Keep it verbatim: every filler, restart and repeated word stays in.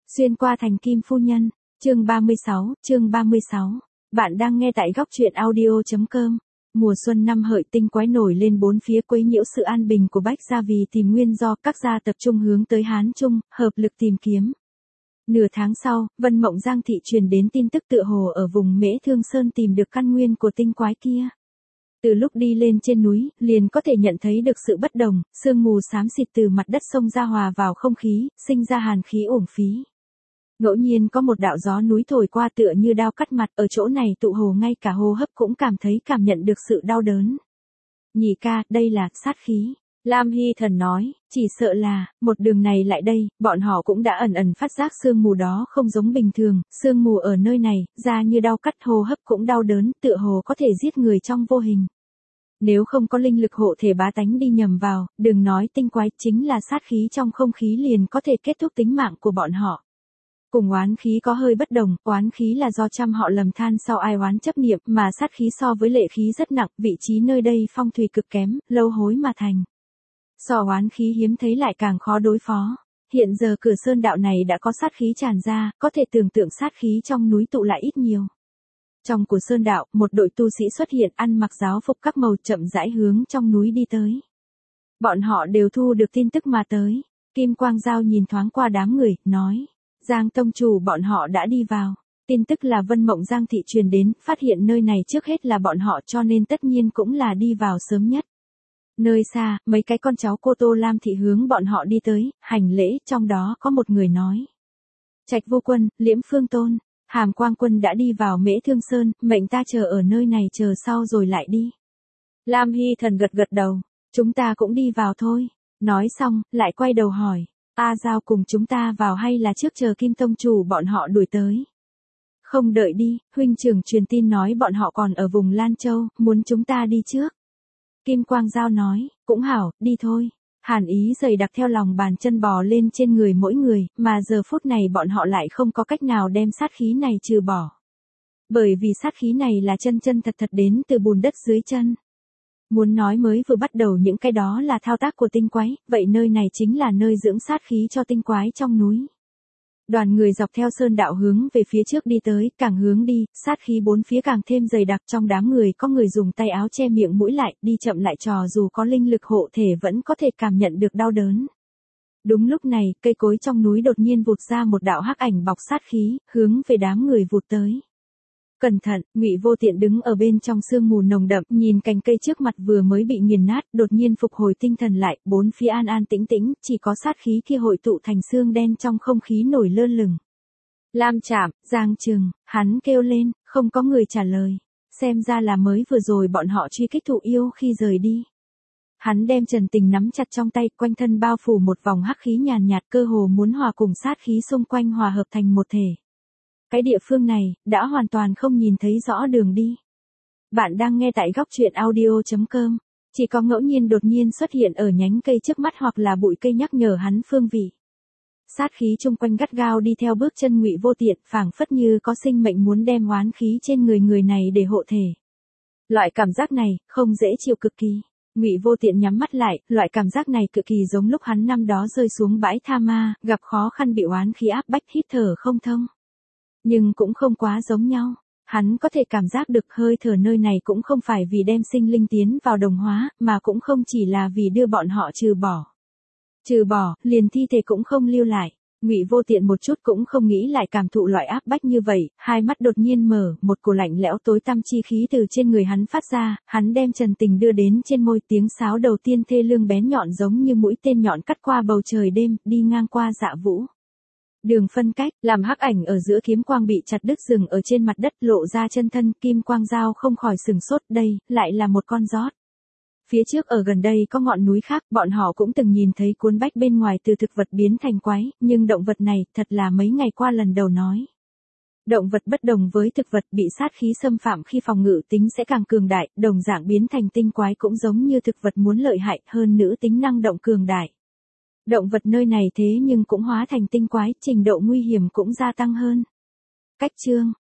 Xuyên qua thành Kim Phu Nhân, chương ba mươi sáu, chương ba mươi sáu. Bạn đang nghe tại góc truyện audio.com. Mùa xuân năm Hợi tinh quái nổi lên bốn phía quấy nhiễu sự an bình của Bách Gia, vì tìm nguyên do, các gia tập trung hướng tới Hán Trung, hợp lực tìm kiếm. Nửa tháng sau, Vân Mộng Giang thị truyền đến tin tức tựa hồ ở vùng Mễ Thương Sơn tìm được căn nguyên của tinh quái kia. Từ lúc đi lên trên núi, liền có thể nhận thấy được sự bất đồng, sương mù xám xịt từ mặt đất xông ra hòa vào không khí, sinh ra hàn khí uổng phí. Ngẫu nhiên có một đạo gió núi thổi qua tựa như đao cắt mặt, ở chỗ này tụ hồ ngay cả hô hấp cũng cảm thấy cảm nhận được sự đau đớn. Nhị ca, đây là sát khí. Lam Hy Thần nói, chỉ sợ là, một đường này lại đây, bọn họ cũng đã ẩn ẩn phát giác sương mù đó không giống bình thường, sương mù ở nơi này, ra như đau cắt, hô hấp cũng đau đớn, tựa hồ có thể giết người trong vô hình. Nếu không có linh lực hộ thể bá tánh đi nhầm vào, đừng nói tinh quái, chính là sát khí trong không khí liền có thể kết thúc tính mạng của bọn họ. Cùng oán khí có hơi bất đồng, oán khí là do trăm họ lầm than sau ai oán chấp niệm, mà sát khí so với lệ khí rất nặng, vị trí nơi đây phong thủy cực kém, lâu hối mà thành. So oán khí hiếm thấy lại càng khó đối phó. Hiện giờ cửa sơn đạo này đã có sát khí tràn ra, có thể tưởng tượng sát khí trong núi tụ lại ít nhiều. Trong của sơn đạo, một đội tu sĩ xuất hiện, ăn mặc giáo phục các màu, chậm rãi hướng trong núi đi tới. Bọn họ đều thu được tin tức mà tới. Kim Quang Giao nhìn thoáng qua đám người, nói. Giang tông chủ bọn họ đã đi vào. Tin tức là Vân Mộng Giang thị truyền đến, phát hiện nơi này trước hết là bọn họ, cho nên tất nhiên cũng là đi vào sớm nhất. Nơi xa, mấy cái con cháu cô Tô Lam thị hướng bọn họ đi tới, hành lễ, trong đó có một người nói. Trạch Vô Quân, Liễm Phương Tôn, Hàm Quang Quân đã đi vào Mễ Thương Sơn, mệnh ta chờ ở nơi này chờ sau rồi lại đi. Lam Hy Thần gật gật đầu, chúng ta cũng đi vào thôi. Nói xong, lại quay đầu hỏi, A Giao cùng chúng ta vào hay là trước chờ Kim Tông chủ bọn họ đuổi tới? Không đợi đi, huynh trưởng truyền tin nói bọn họ còn ở vùng Lan Châu, muốn chúng ta đi trước. Kim Quang Giao nói, cũng hảo, đi thôi. Hàn ý dày đặc theo lòng bàn chân bò lên trên người mỗi người, mà giờ phút này bọn họ lại không có cách nào đem sát khí này trừ bỏ. Bởi vì sát khí này là chân chân thật thật đến từ bùn đất dưới chân. Muốn nói mới vừa bắt đầu những cái đó là thao tác của tinh quái, vậy nơi này chính là nơi dưỡng sát khí cho tinh quái trong núi. Đoàn người dọc theo sơn đạo hướng về phía trước đi tới, càng hướng đi, sát khí bốn phía càng thêm dày đặc, trong đám người có người dùng tay áo che miệng mũi lại, đi chậm lại trò dù có linh lực hộ thể vẫn có thể cảm nhận được đau đớn. Đúng lúc này, cây cối trong núi đột nhiên vụt ra một đạo hắc ảnh bọc sát khí, hướng về đám người vụt tới. Cẩn thận, Ngụy Vô Tiện đứng ở bên trong sương mù nồng đậm, nhìn cành cây trước mặt vừa mới bị nghiền nát, đột nhiên phục hồi tinh thần lại, bốn phía an an tĩnh tĩnh, chỉ có sát khí kia hội tụ thành xương đen trong không khí nổi lơ lửng. Lam Trạm, Giang Trừng, hắn kêu lên, không có người trả lời. Xem ra là mới vừa rồi bọn họ truy kích thụ yêu khi rời đi. Hắn đem Trần Tình nắm chặt trong tay, quanh thân bao phủ một vòng hắc khí nhàn nhạt, cơ hồ muốn hòa cùng sát khí xung quanh hòa hợp thành một thể. Cái địa phương này, đã hoàn toàn không nhìn thấy rõ đường đi. Bạn đang nghe tại góc truyện audio.com. Chỉ có ngẫu nhiên đột nhiên xuất hiện ở nhánh cây trước mắt hoặc là bụi cây nhắc nhở hắn phương vị. Sát khí chung quanh gắt gao đi theo bước chân Ngụy Vô Tiện, phảng phất như có sinh mệnh muốn đem oán khí trên người người này để hộ thể. Loại cảm giác này, không dễ chịu cực kỳ. Ngụy Vô Tiện nhắm mắt lại, loại cảm giác này cực kỳ giống lúc hắn năm đó rơi xuống bãi Tha Ma, gặp khó khăn bị oán khí áp bách hít thở không thông. Nhưng cũng không quá giống nhau, hắn có thể cảm giác được hơi thở nơi này cũng không phải vì đem sinh linh tiến vào đồng hóa, mà cũng không chỉ là vì đưa bọn họ trừ bỏ. Trừ bỏ, liền thi thể cũng không lưu lại. Ngụy Vô Tiện một chút cũng không nghĩ lại cảm thụ loại áp bách như vậy, hai mắt đột nhiên mở, một cổ lạnh lẽo tối tăm chi khí từ trên người hắn phát ra, hắn đem Trần Tình đưa đến trên môi, tiếng sáo đầu tiên thê lương bén nhọn giống như mũi tên nhọn cắt qua bầu trời đêm, đi ngang qua Dạ Vũ. Đường phân cách, làm hắc ảnh ở giữa kiếm quang bị chặt đứt dừng ở trên mặt đất, lộ ra chân thân. Kim Quang Giao không khỏi sừng sốt, đây, lại là một con rót. Phía trước ở gần đây có ngọn núi khác, bọn họ cũng từng nhìn thấy cuốn bách bên ngoài từ thực vật biến thành quái, nhưng động vật này, thật là mấy ngày qua lần đầu nói. Động vật bất đồng với thực vật, bị sát khí xâm phạm khi phòng ngự tính sẽ càng cường đại, đồng dạng biến thành tinh quái cũng giống như thực vật muốn lợi hại, hơn nữa tính năng động cường đại. Động vật nơi này thế nhưng cũng hóa thành tinh quái, trình độ nguy hiểm cũng gia tăng hơn. Cách chương,